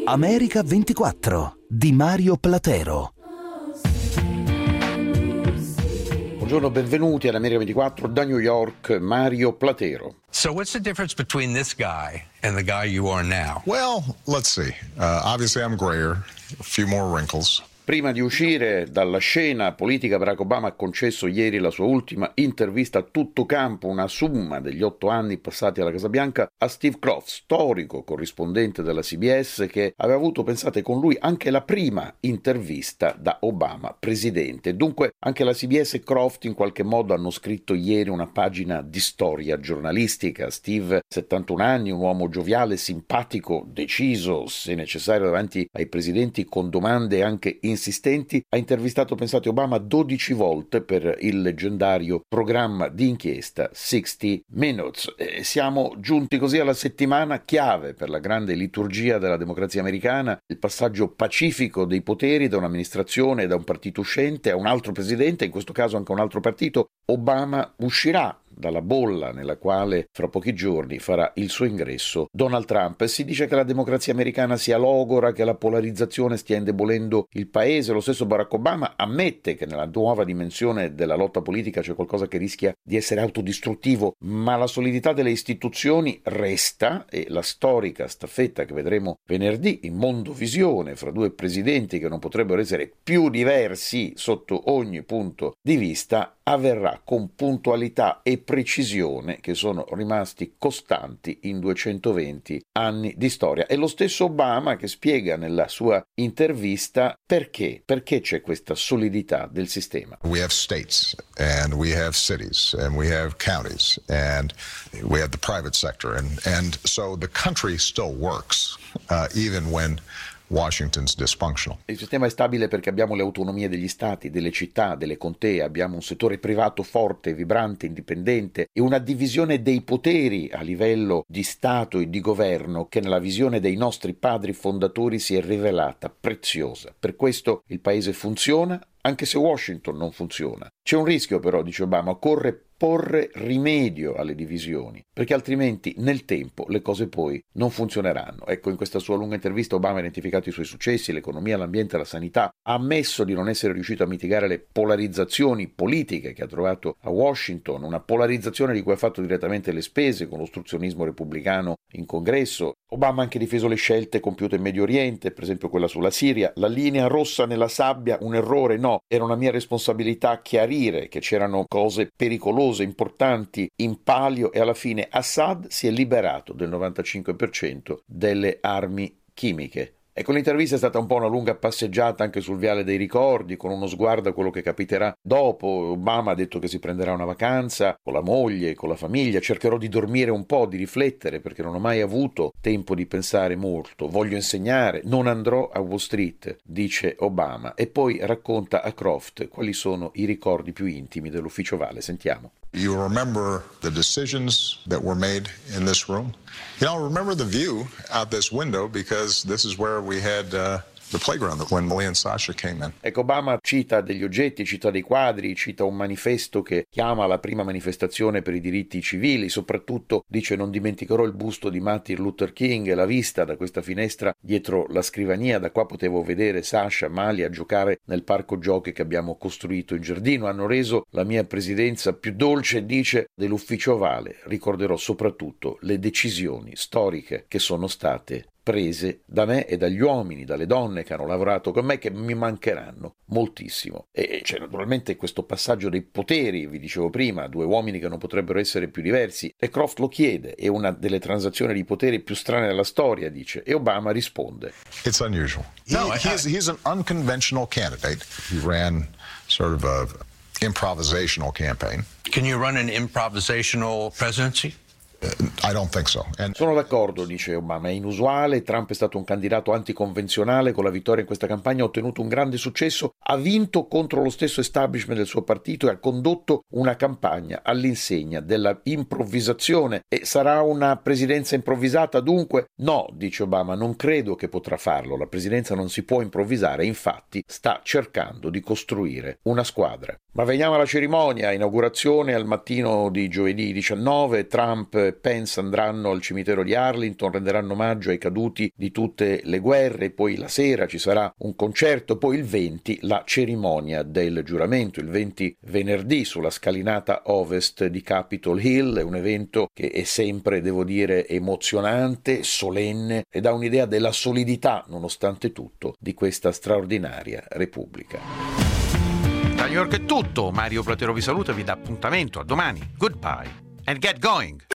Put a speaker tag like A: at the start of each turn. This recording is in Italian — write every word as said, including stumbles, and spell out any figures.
A: America ventiquattro di Mario Platero.
B: Buongiorno, benvenuti ad America ventiquattro da New York, Mario Platero.
C: So what's the difference between this guy and the guy you are now?
D: Well, let's see. Uh, obviously I'm grayer, a few more wrinkles.
B: Prima di uscire dalla scena politica, Barack Obama ha concesso ieri la sua ultima intervista a tutto campo, una summa degli otto anni passati alla Casa Bianca, a Steve Kroft, storico corrispondente della C B S, che aveva avuto, pensate, con lui anche la prima intervista da Obama presidente. Dunque anche la C B S e Kroft in qualche modo hanno scritto ieri una pagina di storia giornalistica. Steve, settantuno anni, un uomo gioviale, simpatico, deciso, se necessario davanti ai presidenti, con domande anche in insistenti, ha intervistato, pensate, Obama dodici volte per il leggendario programma di inchiesta sessanta Minutes. E siamo giunti così alla settimana chiave per la grande liturgia della democrazia americana, il passaggio pacifico dei poteri da un'amministrazione e da un partito uscente a un altro presidente, in questo caso anche un altro partito. Obama uscirà dalla bolla nella quale fra pochi giorni farà il suo ingresso Donald Trump. Si dice che la democrazia americana sia logora, che la polarizzazione stia indebolendo il paese. Lo stesso Barack Obama ammette che nella nuova dimensione della lotta politica c'è qualcosa che rischia di essere autodistruttivo, ma la solidità delle istituzioni resta, e la storica staffetta che vedremo venerdì in Mondovisione fra due presidenti che non potrebbero essere più diversi sotto ogni punto di vista avverrà con puntualità e precisione che sono rimasti costanti in duecentoventi anni di storia. E lo stesso Obama che spiega nella sua intervista perché, perché c'è questa solidità del sistema.
D: We have states and we have cities and we have counties and we have the private sector and, and so the country still works uh, even when Washington's dysfunctional.
B: Il sistema è stabile perché abbiamo le autonomie degli stati, delle città, delle contee, abbiamo un settore privato forte, vibrante, indipendente e una divisione dei poteri a livello di Stato e di governo che nella visione dei nostri padri fondatori si è rivelata preziosa. Per questo il paese funziona, anche se Washington non funziona. C'è un rischio però, dice Obama, occorre porre rimedio alle divisioni, perché altrimenti nel tempo le cose poi non funzioneranno. Ecco, in questa sua lunga intervista Obama ha identificato i suoi successi, l'economia, l'ambiente, la sanità, ha ammesso di non essere riuscito a mitigare le polarizzazioni politiche che ha trovato a Washington, una polarizzazione di cui ha fatto direttamente le spese con l'ostruzionismo repubblicano in Congresso. Obama ha anche difeso le scelte compiute in Medio Oriente, per esempio quella sulla Siria. La linea rossa nella sabbia, un errore? No, era una mia responsabilità chiarire che c'erano cose pericolose, importanti in palio, e alla fine Assad si è liberato del novantacinque per cento delle armi chimiche. Ecco, l'intervista è stata un po' una lunga passeggiata anche sul viale dei ricordi, con uno sguardo a quello che capiterà dopo. Obama ha detto che si prenderà una vacanza con la moglie, con la famiglia. Cercherò di dormire un po', di riflettere, perché non ho mai avuto tempo di pensare molto. Voglio insegnare, non andrò a Wall Street, dice Obama. E poi racconta a Kroft quali sono i ricordi più intimi dell'ufficio Vale. Sentiamo.
D: You remember the decisions that were made in this room? You know, remember the view out this window because this is where we had uh, the playground when Malia and Sasha came in.
B: Ecco, Obama cita degli oggetti, cita dei quadri, cita un manifesto che chiama la prima manifestazione per i diritti civili. Soprattutto dice: non dimenticherò il busto di Martin Luther King e la vista da questa finestra dietro la scrivania. Da qua potevo vedere Sasha, Malia giocare nel parco giochi che abbiamo costruito in giardino. Hanno reso la mia presidenza più dolce, dice, dell'ufficio Vale. Ricorderò soprattutto le decisioni storiche che sono state prese da me e dagli uomini, dalle donne che hanno lavorato con me, che mi mancheranno moltissimo. E c'è naturalmente questo passaggio dei poteri, vi dicevo prima, due uomini che non potrebbero essere più diversi, e Kroft lo chiede, è una delle transazioni di poteri più strane della storia, dice, e Obama risponde:
D: It's unusual. He,
C: No, I-
D: he's, he's an unconventional candidate. He ran sort of a improvisational campaign.
C: Can you run an improvisational presidency?
D: I don't think so. And
B: Sono d'accordo, dice Obama, è inusuale. Trump è stato un candidato anticonvenzionale, con la vittoria in questa campagna ha ottenuto un grande successo, ha vinto contro lo stesso establishment del suo partito e ha condotto una campagna all'insegna della improvvisazione. E sarà una presidenza improvvisata dunque? No, dice Obama, non credo che potrà farlo. La presidenza non si può improvvisare, infatti sta cercando di costruire una squadra. Ma veniamo alla cerimonia, inaugurazione al mattino di giovedì diciannove. Trump e Pence andranno al cimitero di Arlington, renderanno omaggio ai caduti di tutte le guerre, poi la sera ci sarà un concerto, poi il venti la cerimonia del giuramento, il venti venerdì sulla scalinata ovest di Capitol Hill. È un evento che è sempre, devo dire, emozionante, solenne e dà un'idea della solidità, nonostante tutto, di questa straordinaria Repubblica.
E: Da New York è tutto, Mario Platero vi saluta e vi dà appuntamento a domani. Goodbye and get going!